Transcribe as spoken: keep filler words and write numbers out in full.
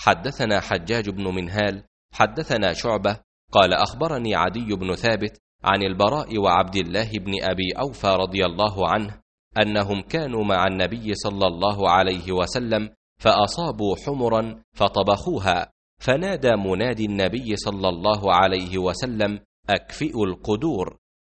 حدثنا حجاج بن منهال حدثنا شعبة قال أخبرني عدي بن ثابت عن البراء وعبد الله بن أبي أوفى رضي الله عنه أنهم كانوا مع النبي صلى الله عليه وسلم فأصابوا حمرا فطبخوها، فنادى منادي النبي صلى الله عليه وسلم: أكفئوا القدور.